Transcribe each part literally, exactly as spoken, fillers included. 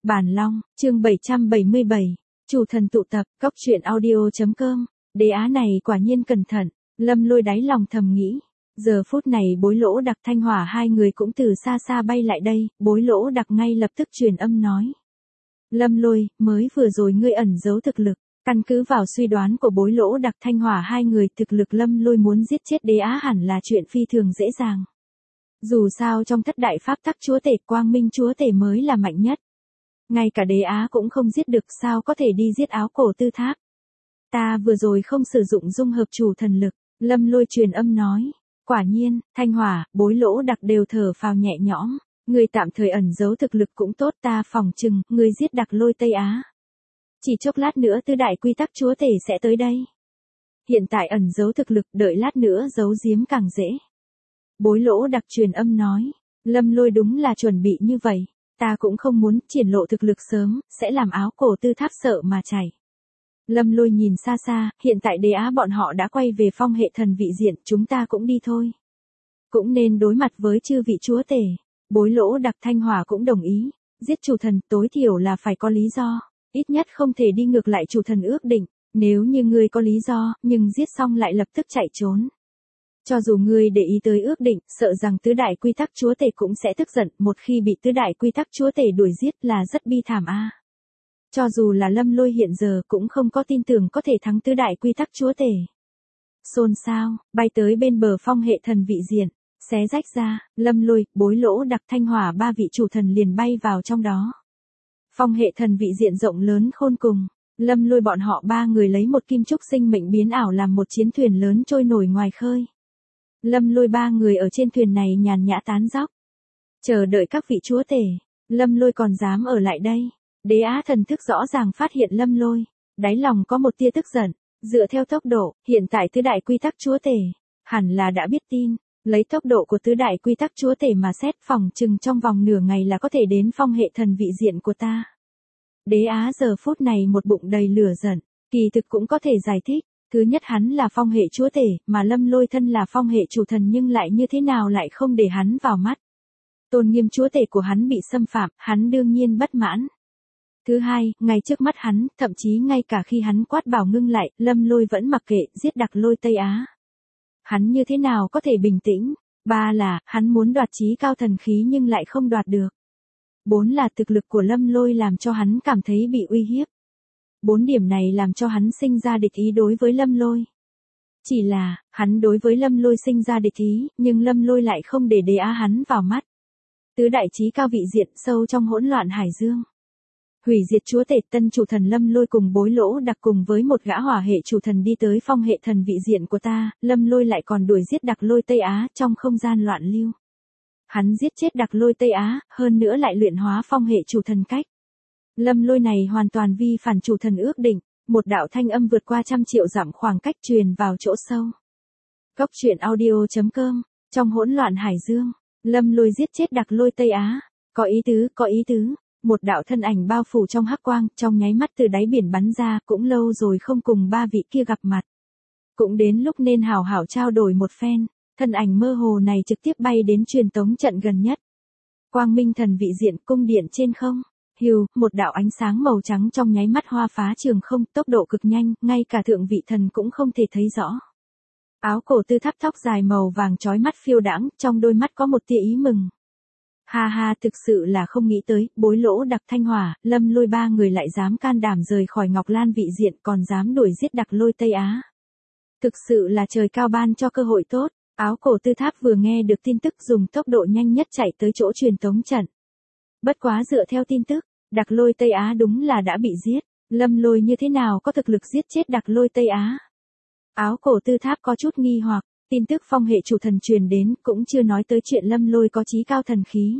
Bản Long, chương bảy trăm bảy mươi bảy, chủ thần tụ tập, cốc truyện audio chấm com. Đế á này quả nhiên cẩn thận, Lâm Lôi đáy lòng thầm nghĩ. Giờ phút này Bối Lỗ Đặc Thanh Hỏa hai người cũng từ xa xa bay lại đây, Bối Lỗ Đặc ngay lập tức truyền âm nói. Lâm Lôi, mới vừa rồi ngươi ẩn giấu thực lực, căn cứ vào suy đoán của Bối Lỗ Đặc Thanh Hỏa hai người, thực lực Lâm Lôi muốn giết chết đế á hẳn là chuyện phi thường dễ dàng. Dù sao trong thất đại pháp tắc chúa tể, quang minh chúa tể mới là mạnh nhất. Ngay cả đế á cũng không giết được, sao có thể đi giết áo cổ tư tháp. Ta vừa rồi không sử dụng dung hợp chủ thần lực, Lâm Lôi truyền âm nói. Quả nhiên, Thanh Hỏa, Bối Lỗ Đặc đều thở phào nhẹ nhõm. Người tạm thời ẩn giấu thực lực cũng tốt, ta phòng chừng, người giết Đặc Lôi Tây Á. Chỉ chốc lát nữa tứ đại quy tắc chúa tể sẽ tới đây. Hiện tại ẩn giấu thực lực, đợi lát nữa giấu giếm càng dễ. Bối Lỗ Đặc truyền âm nói. Lâm Lôi đúng là chuẩn bị như vậy. Ta cũng không muốn triển lộ thực lực sớm, sẽ làm áo cổ tư tháp sợ mà chảy. Lâm Lôi nhìn xa xa, hiện tại đế á bọn họ đã quay về phong hệ thần vị diện, chúng ta cũng đi thôi. Cũng nên đối mặt với chư vị chúa tể. Bối Lỗ Đặc Thanh Hỏa cũng đồng ý. Giết chủ thần tối thiểu là phải có lý do. Ít nhất không thể đi ngược lại chủ thần ước định. Nếu như ngươi có lý do, nhưng giết xong lại lập tức chạy trốn. Cho dù ngươi để ý tới ước định, sợ rằng tứ đại quy tắc chúa tể cũng sẽ tức giận, một khi bị tứ đại quy tắc chúa tể đuổi giết là rất bi thảm a. Cho dù là Lâm Lôi hiện giờ cũng không có tin tưởng có thể thắng tứ đại quy tắc chúa tể. Xôn xao, bay tới bên bờ phong hệ thần vị diện, xé rách ra, Lâm Lôi, Bối Lỗ Đặc Thanh Hỏa ba vị chủ thần liền bay vào trong đó. Phong hệ thần vị diện rộng lớn khôn cùng, Lâm Lôi bọn họ ba người lấy một kim trúc sinh mệnh biến ảo làm một chiến thuyền lớn trôi nổi ngoài khơi. Lâm Lôi ba người ở trên thuyền này nhàn nhã tán dóc. Chờ đợi các vị chúa tể, Lâm Lôi còn dám ở lại đây. Đế á thần thức rõ ràng phát hiện Lâm Lôi, đáy lòng có một tia tức giận, dựa theo tốc độ, hiện tại tứ đại quy tắc chúa tể, hẳn là đã biết tin, lấy tốc độ của tứ đại quy tắc chúa tể mà xét phòng chừng trong vòng nửa ngày là có thể đến phong hệ thần vị diện của ta. Đế á giờ phút này một bụng đầy lửa giận, kỳ thực cũng có thể giải thích. Thứ nhất hắn là phong hệ chúa tể, mà Lâm Lôi thân là phong hệ chủ thần nhưng lại như thế nào lại không để hắn vào mắt. Tôn nghiêm chúa tể của hắn bị xâm phạm, hắn đương nhiên bất mãn. Thứ hai, ngay trước mắt hắn, thậm chí ngay cả khi hắn quát bảo ngưng lại, Lâm Lôi vẫn mặc kệ, giết Đặc Lôi Tây Á. Hắn như thế nào có thể bình tĩnh? Ba là, hắn muốn đoạt chí cao thần khí nhưng lại không đoạt được. Bốn là thực lực của Lâm Lôi làm cho hắn cảm thấy bị uy hiếp. Bốn điểm này làm cho hắn sinh ra địch ý đối với Lâm Lôi. Chỉ là, hắn đối với Lâm Lôi sinh ra địch ý, nhưng Lâm Lôi lại không để đế á hắn vào mắt. Tứ đại chí cao vị diện sâu trong hỗn loạn hải dương. Hủy diệt chúa tể tân chủ thần Lâm Lôi cùng Bối Lỗ Đặc cùng với một gã hỏa hệ chủ thần đi tới phong hệ thần vị diện của ta, Lâm Lôi lại còn đuổi giết Đặc Lôi Tây Á trong không gian loạn lưu. Hắn giết chết Đặc Lôi Tây Á, hơn nữa lại luyện hóa phong hệ chủ thần cách. Lâm Lôi này hoàn toàn vi phản chủ thần ước định, một đạo thanh âm vượt qua trăm triệu dặm khoảng cách truyền vào chỗ sâu. Cốc truyện audio chấm com, trong hỗn loạn hải dương, Lâm Lôi giết chết Đặc Lôi Tây Á, có ý tứ, có ý tứ, một đạo thân ảnh bao phủ trong hắc quang, trong nháy mắt từ đáy biển bắn ra, cũng lâu rồi không cùng ba vị kia gặp mặt. Cũng đến lúc nên hảo hảo trao đổi một phen, thân ảnh mơ hồ này trực tiếp bay đến truyền tống trận gần nhất. Quang Minh thần vị diện cung điện trên không. Hưu, một đạo ánh sáng màu trắng trong nháy mắt hoa phá trường không, tốc độ cực nhanh, ngay cả thượng vị thần cũng không thể thấy rõ. Áo cổ tư tháp tóc dài màu vàng chói mắt phiêu đãng, trong đôi mắt có một tia ý mừng. Ha ha, thực sự là không nghĩ tới, Bối Lỗ Đặc Thanh Hỏa, Lâm Lôi ba người lại dám can đảm rời khỏi Ngọc Lan vị diện, còn dám đuổi giết Đặc Lôi Tây Á. Thực sự là trời cao ban cho cơ hội tốt. Áo cổ tư tháp vừa nghe được tin tức dùng tốc độ nhanh nhất chạy tới chỗ truyền tống trận. Bất quá dựa theo tin tức, Đặc Lôi Tây Á đúng là đã bị giết, Lâm Lôi như thế nào có thực lực giết chết Đặc Lôi Tây Á. Áo cổ tư tháp có chút nghi hoặc, tin tức phong hệ chủ thần truyền đến cũng chưa nói tới chuyện Lâm Lôi có chí cao thần khí.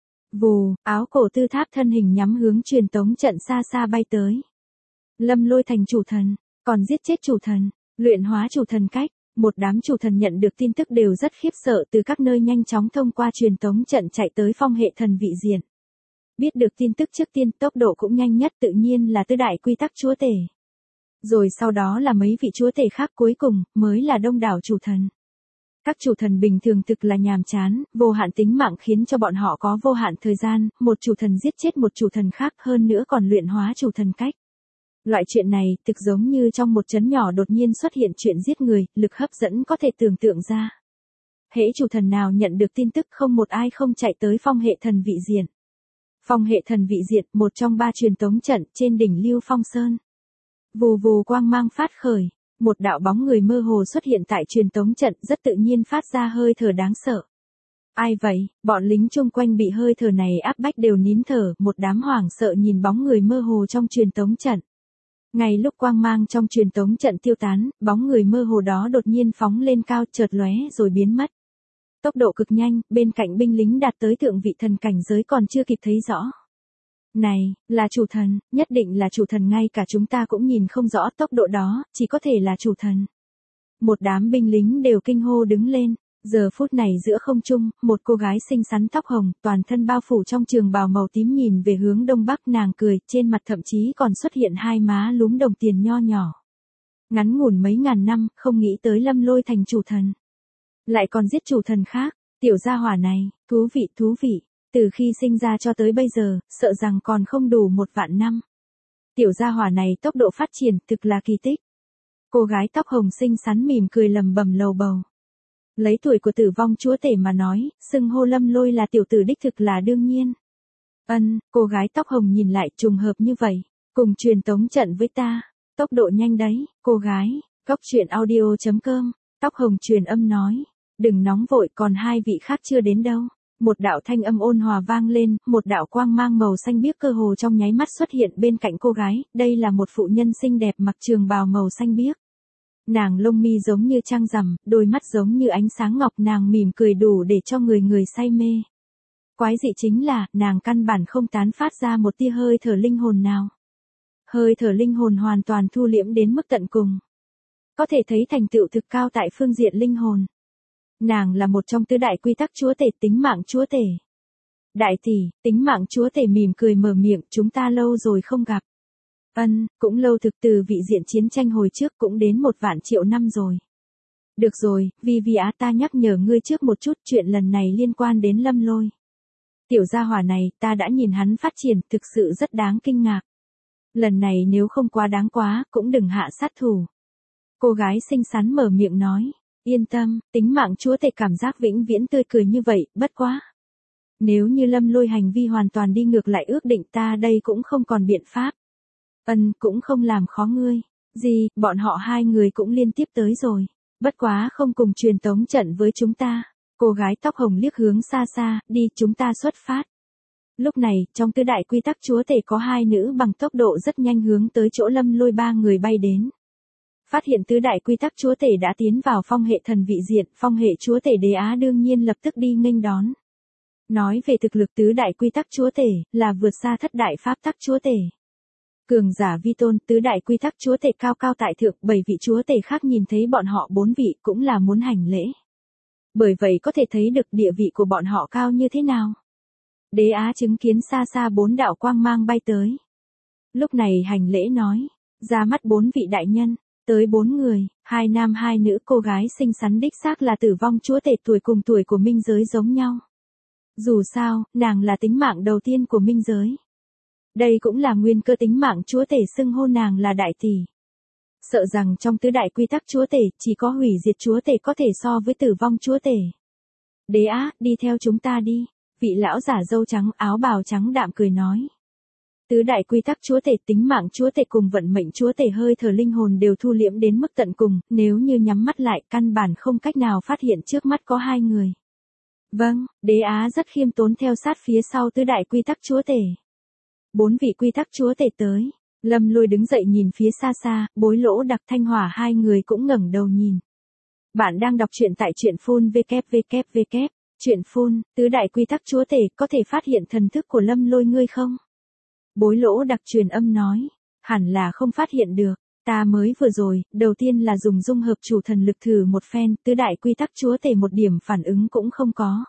Vù, áo cổ tư tháp thân hình nhắm hướng truyền tống trận xa xa bay tới. Lâm Lôi thành chủ thần, còn giết chết chủ thần, luyện hóa chủ thần cách. Một đám chủ thần nhận được tin tức đều rất khiếp sợ, từ các nơi nhanh chóng thông qua truyền tống trận chạy tới phong hệ thần vị diện. Biết được tin tức trước tiên, tốc độ cũng nhanh nhất tự nhiên là tứ đại quy tắc chúa tể. Rồi sau đó là mấy vị chúa tể khác, cuối cùng mới là đông đảo chủ thần. Các chủ thần bình thường thực là nhàm chán, vô hạn tính mạng khiến cho bọn họ có vô hạn thời gian, một chủ thần giết chết một chủ thần khác hơn nữa còn luyện hóa chủ thần cách. Loại chuyện này thực giống như trong một trấn nhỏ đột nhiên xuất hiện chuyện giết người, lực hấp dẫn có thể tưởng tượng ra. Hễ chủ thần nào nhận được tin tức không một ai không chạy tới phong hệ thần vị diện. Phong hệ thần vị diện, một trong ba truyền tống trận trên đỉnh Lưu Phong Sơn. Vù vù quang mang phát khởi, một đạo bóng người mơ hồ xuất hiện tại truyền tống trận rất tự nhiên phát ra hơi thở đáng sợ. Ai vậy? Bọn lính chung quanh bị hơi thở này áp bách đều nín thở, một đám hoảng sợ nhìn bóng người mơ hồ trong truyền tống trận. Ngay lúc quang mang trong truyền tống trận tiêu tán, bóng người mơ hồ đó đột nhiên phóng lên cao chợt lóe rồi biến mất. Tốc độ cực nhanh, bên cạnh binh lính đạt tới thượng vị thần cảnh giới còn chưa kịp thấy rõ. Này, là chủ thần, nhất định là chủ thần, ngay cả chúng ta cũng nhìn không rõ tốc độ đó, chỉ có thể là chủ thần. Một đám binh lính đều kinh hô đứng lên, giờ phút này giữa không trung, một cô gái xinh xắn tóc hồng, toàn thân bao phủ trong trường bào màu tím nhìn về hướng đông bắc, nàng cười, trên mặt thậm chí còn xuất hiện hai má lúm đồng tiền nho nhỏ. Ngắn ngủn mấy ngàn năm, không nghĩ tới Lâm Lôi thành chủ thần. Lại còn giết chủ thần khác, tiểu gia hỏa này, thú vị thú vị, từ khi sinh ra cho tới bây giờ, sợ rằng còn không đủ một vạn năm. Tiểu gia hỏa này tốc độ phát triển thực là kỳ tích. Cô gái tóc hồng xinh xắn mỉm cười lầm bầm lầu bầu. Lấy tuổi của tử vong chúa tể mà nói, xưng hô Lâm Lôi là tiểu tử đích thực là đương nhiên. Ân, cô gái tóc hồng nhìn lại trùng hợp như vậy, cùng truyền tống trận với ta, tốc độ nhanh đấy, cô gái, góc truyện audio chấm com, tóc hồng truyền âm nói, đừng nóng vội còn hai vị khác chưa đến đâu. Một đạo thanh âm ôn hòa vang lên, một đạo quang mang màu xanh biếc cơ hồ trong nháy mắt xuất hiện bên cạnh cô gái, đây là một phụ nhân xinh đẹp mặc trường bào màu xanh biếc. Nàng lông mi giống như trăng rằm, đôi mắt giống như ánh sáng ngọc, nàng mỉm cười đủ để cho người người say mê. Quái dị chính là, nàng căn bản không tán phát ra một tia hơi thở linh hồn nào. Hơi thở linh hồn hoàn toàn thu liễm đến mức tận cùng. Có thể thấy thành tựu thực cao tại phương diện linh hồn. Nàng là một trong tứ đại quy tắc chúa tể, tính mạng chúa tể. Đại tỷ, tính mạng chúa tể mỉm cười mở miệng, chúng ta lâu rồi không gặp. Ân, cũng lâu thực, từ vị diện chiến tranh hồi trước cũng đến một vạn triệu năm rồi. Được rồi, vì vì á ta nhắc nhở ngươi trước một chút, chuyện lần này liên quan đến Lâm Lôi. Tiểu gia hỏa này, ta đã nhìn hắn phát triển, thực sự rất đáng kinh ngạc. Lần này nếu không quá đáng quá, cũng đừng hạ sát thủ. Cô gái xinh xắn mở miệng nói. Yên tâm, tính mạng chúa tể cảm giác vĩnh viễn tươi cười như vậy, bất quá. Nếu như Lâm Lôi hành vi hoàn toàn đi ngược lại ước định, ta đây cũng không còn biện pháp. Ân, cũng không làm khó ngươi. Gì, bọn họ hai người cũng liên tiếp tới rồi. Bất quá không cùng truyền tống trận với chúng ta. Cô gái tóc hồng liếc hướng xa xa, đi, chúng ta xuất phát. Lúc này, trong tứ đại quy tắc chúa tể có hai nữ bằng tốc độ rất nhanh hướng tới chỗ Lâm Lôi ba người bay đến. Phát hiện tứ đại quy tắc chúa tể đã tiến vào phong hệ thần vị diện, phong hệ chúa tể Đế Á đương nhiên lập tức đi nghênh đón. Nói về thực lực tứ đại quy tắc chúa tể, là vượt xa thất đại pháp tắc chúa tể. Cường giả vi tôn, tứ đại quy tắc chúa tể cao cao tại thượng, bảy vị chúa tể khác nhìn thấy bọn họ bốn vị cũng là muốn hành lễ. Bởi vậy có thể thấy được địa vị của bọn họ cao như thế nào. Đế Á chứng kiến xa xa bốn đạo quang mang bay tới. Lúc này hành lễ nói, ra mắt bốn vị đại nhân. Tới bốn người, hai nam hai nữ, cô gái xinh xắn đích xác là tử vong chúa tể, tuổi cùng tuổi của minh giới giống nhau. Dù sao, nàng là tính mạng đầu tiên của minh giới. Đây cũng là nguyên cơ tính mạng chúa tể xưng hô nàng là đại tỷ. Sợ rằng trong tứ đại quy tắc chúa tể, chỉ có hủy diệt chúa tể có thể so với tử vong chúa tể. Đế Á, đi theo chúng ta đi. Vị lão giả râu trắng áo bào trắng đạm cười nói. Tứ đại quy tắc chúa tể, tính mạng chúa tể cùng vận mệnh chúa tể, hơi thở linh hồn đều thu liễm đến mức tận cùng, nếu như nhắm mắt lại căn bản không cách nào phát hiện trước mắt có hai người. Vâng, Đế Á rất khiêm tốn theo sát phía sau tứ đại quy tắc chúa tể. Bốn vị quy tắc chúa tể tới, Lâm Lôi đứng dậy nhìn phía xa xa, Bối Lỗ Đặc, Thanh Hỏa hai người cũng ngẩng đầu nhìn. Bạn đang đọc truyện tại truyện phun www. Truyện phun, tứ đại quy tắc chúa tể, có thể phát hiện thần thức của Lâm Lôi ngươi không? Bối Lỗ Đặc truyền âm nói, hẳn là không phát hiện được, ta mới vừa rồi, đầu tiên là dùng dung hợp chủ thần lực thử một phen, tứ đại quy tắc chúa tể một điểm phản ứng cũng không có.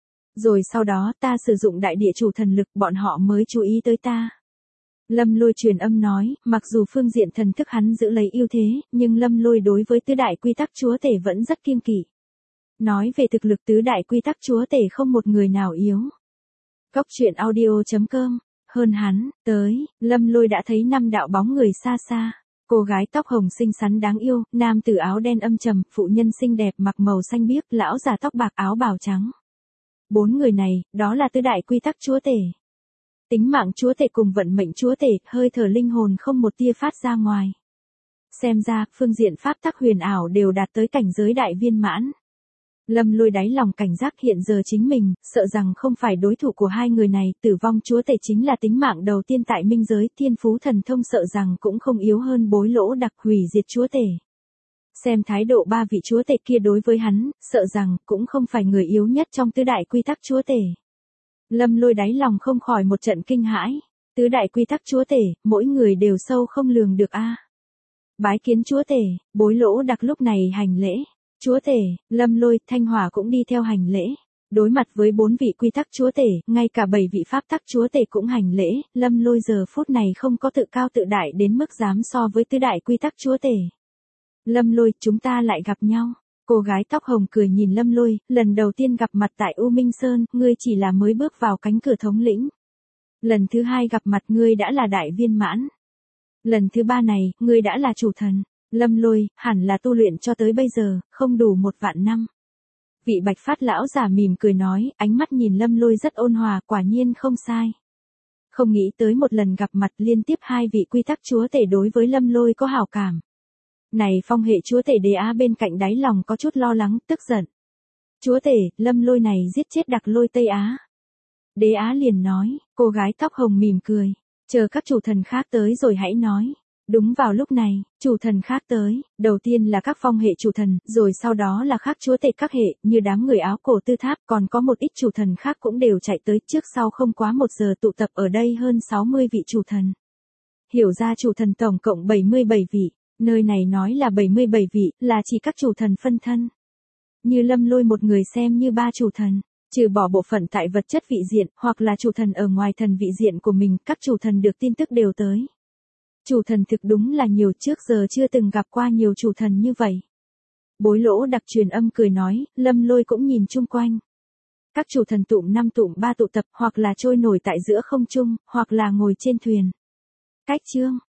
Rồi sau đó ta sử dụng đại địa chủ thần lực, bọn họ mới chú ý tới ta. Lâm Lôi truyền âm nói, mặc dù phương diện thần thức hắn giữ lấy ưu thế, nhưng Lâm Lôi đối với tứ đại quy tắc chúa tể vẫn rất kiêng kỵ. Nói về thực lực tứ đại quy tắc chúa tể không một người nào yếu. Cốc truyện audio.com, hơn hắn, tới, Lâm Lôi đã thấy năm đạo bóng người xa xa. Cô gái tóc hồng xinh xắn đáng yêu, nam tử áo đen âm trầm, phụ nhân xinh đẹp mặc màu xanh biếc, lão già tóc bạc áo bào trắng. Bốn người này, đó là tứ đại quy tắc chúa tể. Tính mạng chúa tể cùng vận mệnh chúa tể, hơi thở linh hồn không một tia phát ra ngoài. Xem ra, phương diện pháp tắc huyền ảo đều đạt tới cảnh giới đại viên mãn. Lâm Lôi đáy lòng cảnh giác hiện giờ chính mình, sợ rằng không phải đối thủ của hai người này, tử vong chúa tể chính là tính mạng đầu tiên tại minh giới, thiên phú thần thông sợ rằng cũng không yếu hơn bối lỗ đặc hủy diệt chúa tể. Xem thái độ ba vị chúa tể kia đối với hắn, sợ rằng cũng không phải người yếu nhất trong tứ đại quy tắc chúa tể. Lâm Lôi đáy lòng không khỏi một trận kinh hãi, tứ đại quy tắc chúa tể, mỗi người đều sâu không lường được a. Bái kiến chúa tể, bối lỗ đặc lúc này hành lễ. Chúa tể, Lâm Lôi, Thanh Hỏa cũng đi theo hành lễ. Đối mặt với bốn vị quy tắc chúa tể, ngay cả bảy vị pháp tắc chúa tể cũng hành lễ, Lâm Lôi giờ phút này không có tự cao tự đại đến mức dám so với tứ đại quy tắc chúa tể. Lâm Lôi, chúng ta lại gặp nhau. Cô gái tóc hồng cười nhìn Lâm Lôi, lần đầu tiên gặp mặt tại U Minh Sơn, ngươi chỉ là mới bước vào cánh cửa thống lĩnh. Lần thứ hai gặp mặt ngươi đã là đại viên mãn. Lần thứ ba này, ngươi đã là chủ thần. Lâm Lôi, hẳn là tu luyện cho tới bây giờ, không đủ một vạn năm. Vị bạch phát lão già mỉm cười nói, ánh mắt nhìn Lâm Lôi rất ôn hòa, quả nhiên không sai. Không nghĩ tới một lần gặp mặt liên tiếp hai vị quy tắc chúa tể đối với Lâm Lôi có hảo cảm. Này phong hệ chúa tể Đế Á bên cạnh đáy lòng có chút lo lắng, tức giận. Chúa tể, Lâm Lôi này giết chết Đặc Lôi Tây Á. Đế Á liền nói, cô gái tóc hồng mỉm cười, chờ các chủ thần khác tới rồi hãy nói. Đúng vào lúc này, chủ thần khác tới, đầu tiên là các phong hệ chủ thần, rồi sau đó là khác chúa tể các hệ, như đám người áo cổ tư tháp, còn có một ít chủ thần khác cũng đều chạy tới, trước sau không quá một giờ tụ tập ở đây hơn sáu mươi vị chủ thần. Hiểu ra chủ thần tổng cộng bảy mươi bảy vị, nơi này nói là bảy mươi bảy vị, là chỉ các chủ thần phân thân. Như Lâm Lôi một người xem như ba chủ thần, trừ bỏ bộ phận tại vật chất vị diện, hoặc là chủ thần ở ngoài thần vị diện của mình, các chủ thần được tin tức đều tới. Chủ thần thực đúng là nhiều, trước giờ chưa từng gặp qua nhiều chủ thần như vậy. Bối lỗ đặc truyền âm cười nói, Lâm Lôi cũng nhìn chung quanh. Các chủ thần tụm năm tụm ba tụ tập, hoặc là trôi nổi tại giữa không trung, hoặc là ngồi trên thuyền. Cách chương,